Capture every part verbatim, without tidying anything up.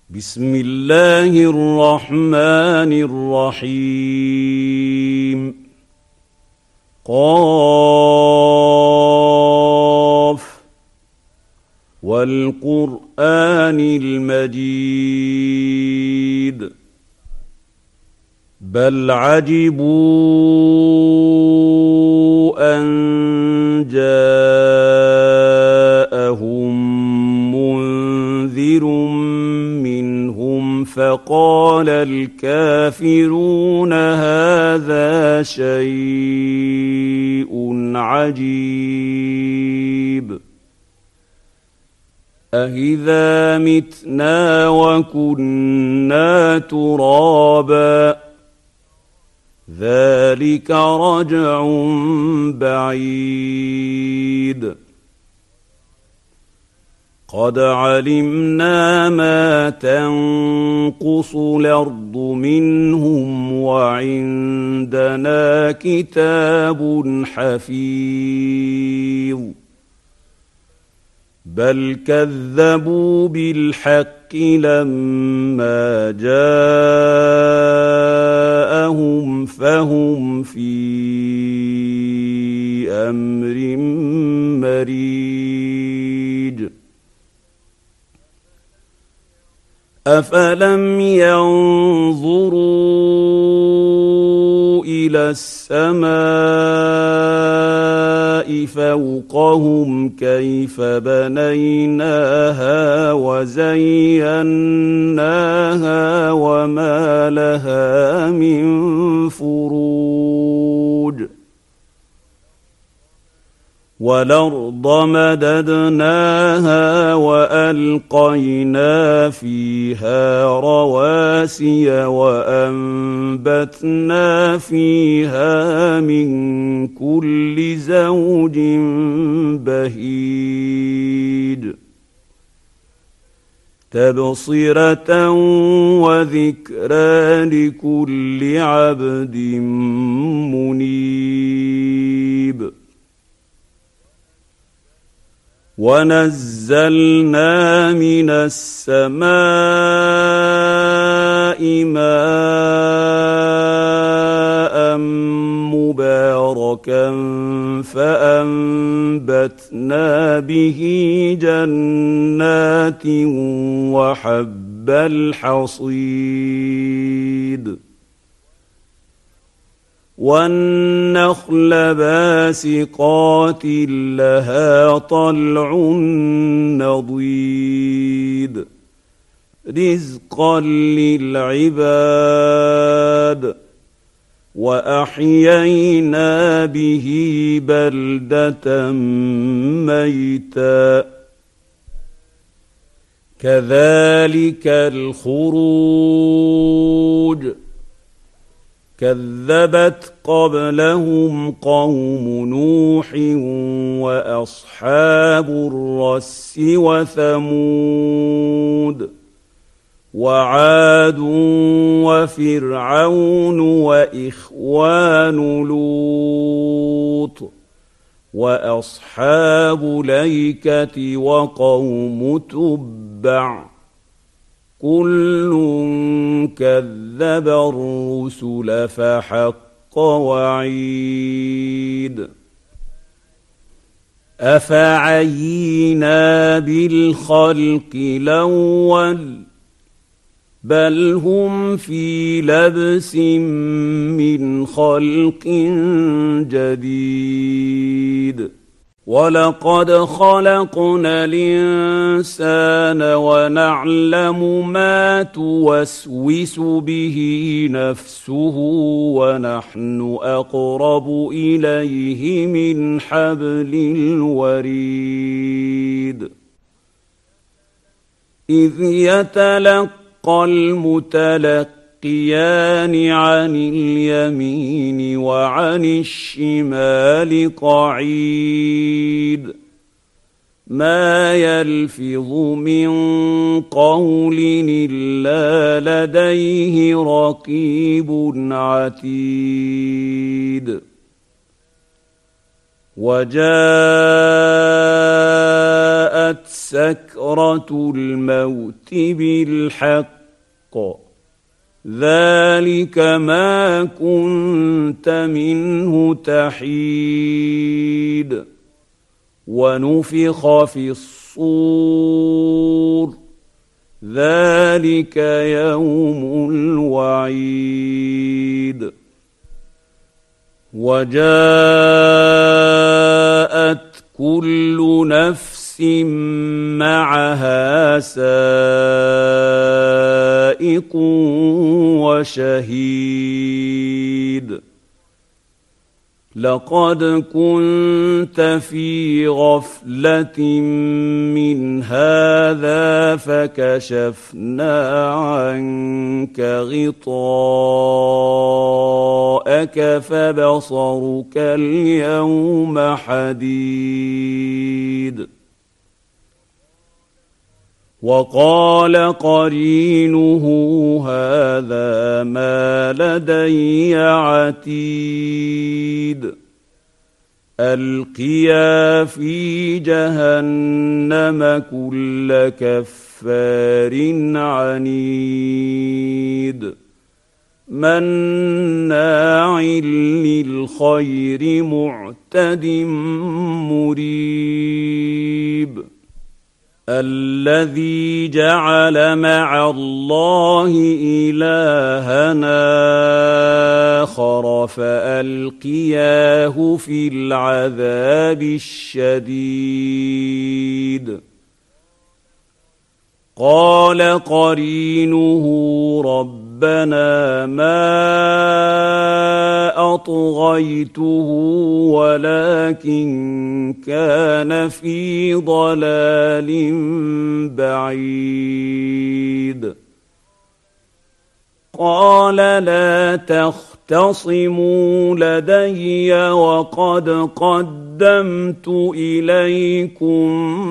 بسم الله الرحمن الرحيم. قاف والقرآن المجيد بل عجبوا أن جاءهم منذر منهم فقال الكافرون هذا شيء عجيب أإذا متنا وكنا ترابا ذلك رجع بعيد قد علمنا ما تنقص الأرض منهم وعندنا كتاب حفيظ بل كذبوا بالحق لما جاءهم فهم في أمر مريج أفلم ينظروا إلى السماء فوقهم كيف بنيناها وزيناها وما لها من فروج والأرض مددناها وألقينا فيها رواسي وأنبتنا فيها من كل زوج بهيج تبصرة وذكرى لكل عبد منيب ونزلنا من السماء ماء مباركا فأنبتنا به جنات وحب الحصيد والنخل باسقات لها طلع نضيد رزقا للعباد وأحيينا به بلدة ميتا كذلك الخروج كذبت قبلهم قوم نوح وأصحاب الرس وثمود وعاد وفرعون وإخوان لوط وأصحاب الأيكة وقوم تبع كل كذب الرسل فحق وعيد أفعينا بالخلق الأول بل هم في لبس من خلق جديد ولقد خلقنا الإنسان ونعلم ما توسوس به نفسه ونحن أقرب إليه من حبل الوريد إذ يتلقى المتلقيان عن اليمين وعن الشمال قعيد ما يلفظ من قول إلا لديه رقيب عتيد وجاءت سكرة الموت بالحق ذلك ما كنت منه تحيد ونفخ في الصور ذلك يوم الوعيد وجاءت كل نفس معها سائق وشهيد لقد كنت في غفلة من هذا فكشفنا عنك غطاءك فبصرك اليوم حديد وقال قرينه هذا ما لدي عتيد ألقيا في جهنم كل كفار عنيد مناع للخير معتد مريب الذي جعل مع الله إلهنا آخر فألقياه في العذاب الشديد قال قرينه ربنا ما أطغيته ولكن كان في ضلال بعيد قال لا تختصموا لدي وقد قدمت إليكم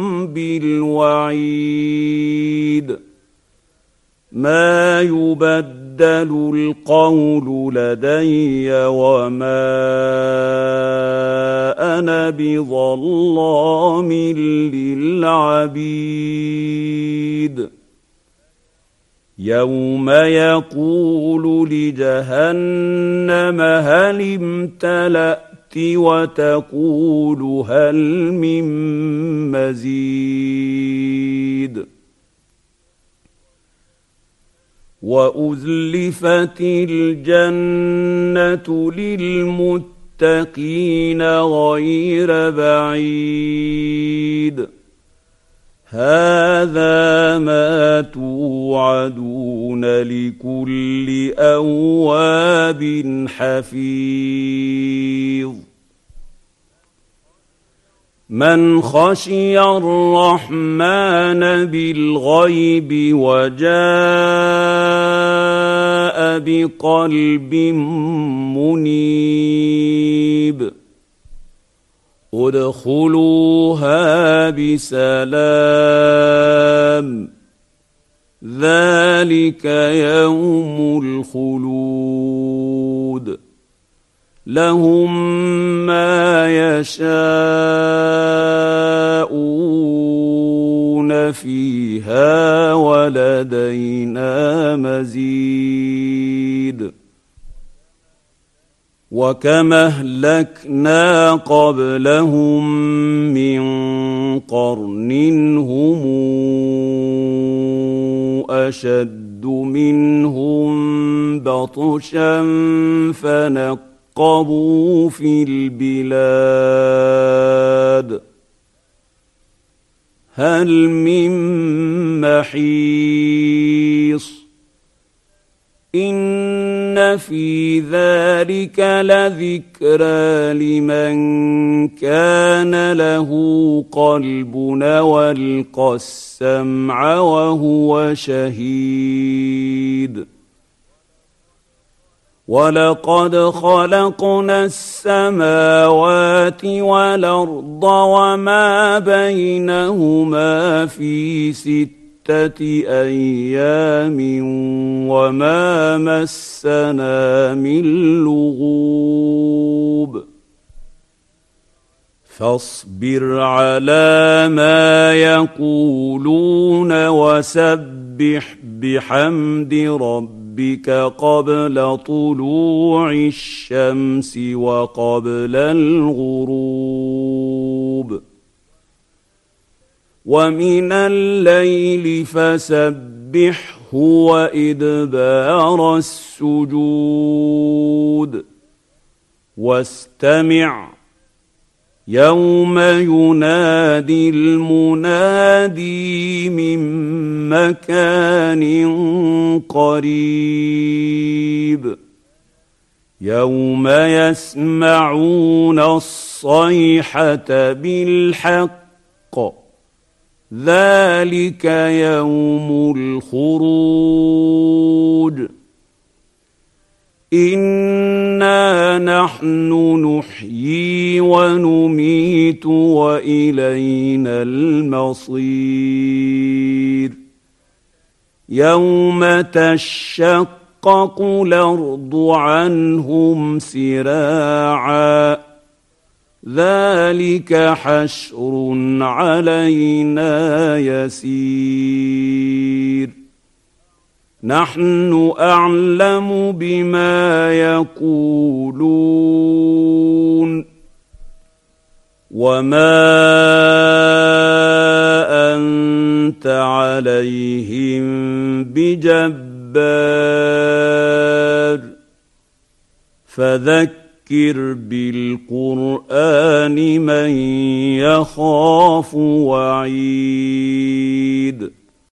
بالوعيد ما يبدل القول لدي وما أنا بظلام للعبيد يوم يقول لجهنم هل امتلأت وتقول هل من مزيد وأزلفت الجنة للمتقين غير بعيد هذا ما توعدون لكل أواب حفيظ من خشي الرحمن بالغيب وجاء بقلب منيب ادخلوها بسلام ذلك يوم الخلود لهم ما يشاءون فيها ولدينا مزيد وكما أهلكنا قبلهم من قرن هم أشد منهم بطشا فنقبوا في البلاد هل من محيص إن في ذلك لذكرى لمن كان له قلب والقى السمع وهو شهيد ولقد خلقنا السماوات والأرض وما بينهما في ستة أيام وما مسنا من لغوب فاصبر على ما يقولون وسبح بحمد ربك قبل طلوع الشمس وقبل الغروب ومن الليل فسبحه وإدبار السجود واستمع يوم ينادي المنادي من مكان قريب يوم يسمعون الصيحة بالحق ذلك يوم الخروج إنا نحن نحيي ونميت وإلينا المصير يوم تشقق الأرض عنهم سراعا ذلك حشر علينا يسير نحن أعلم بما يقولون وما أنت عليهم بجبار فذكر بالقرآن من يخاف وعيد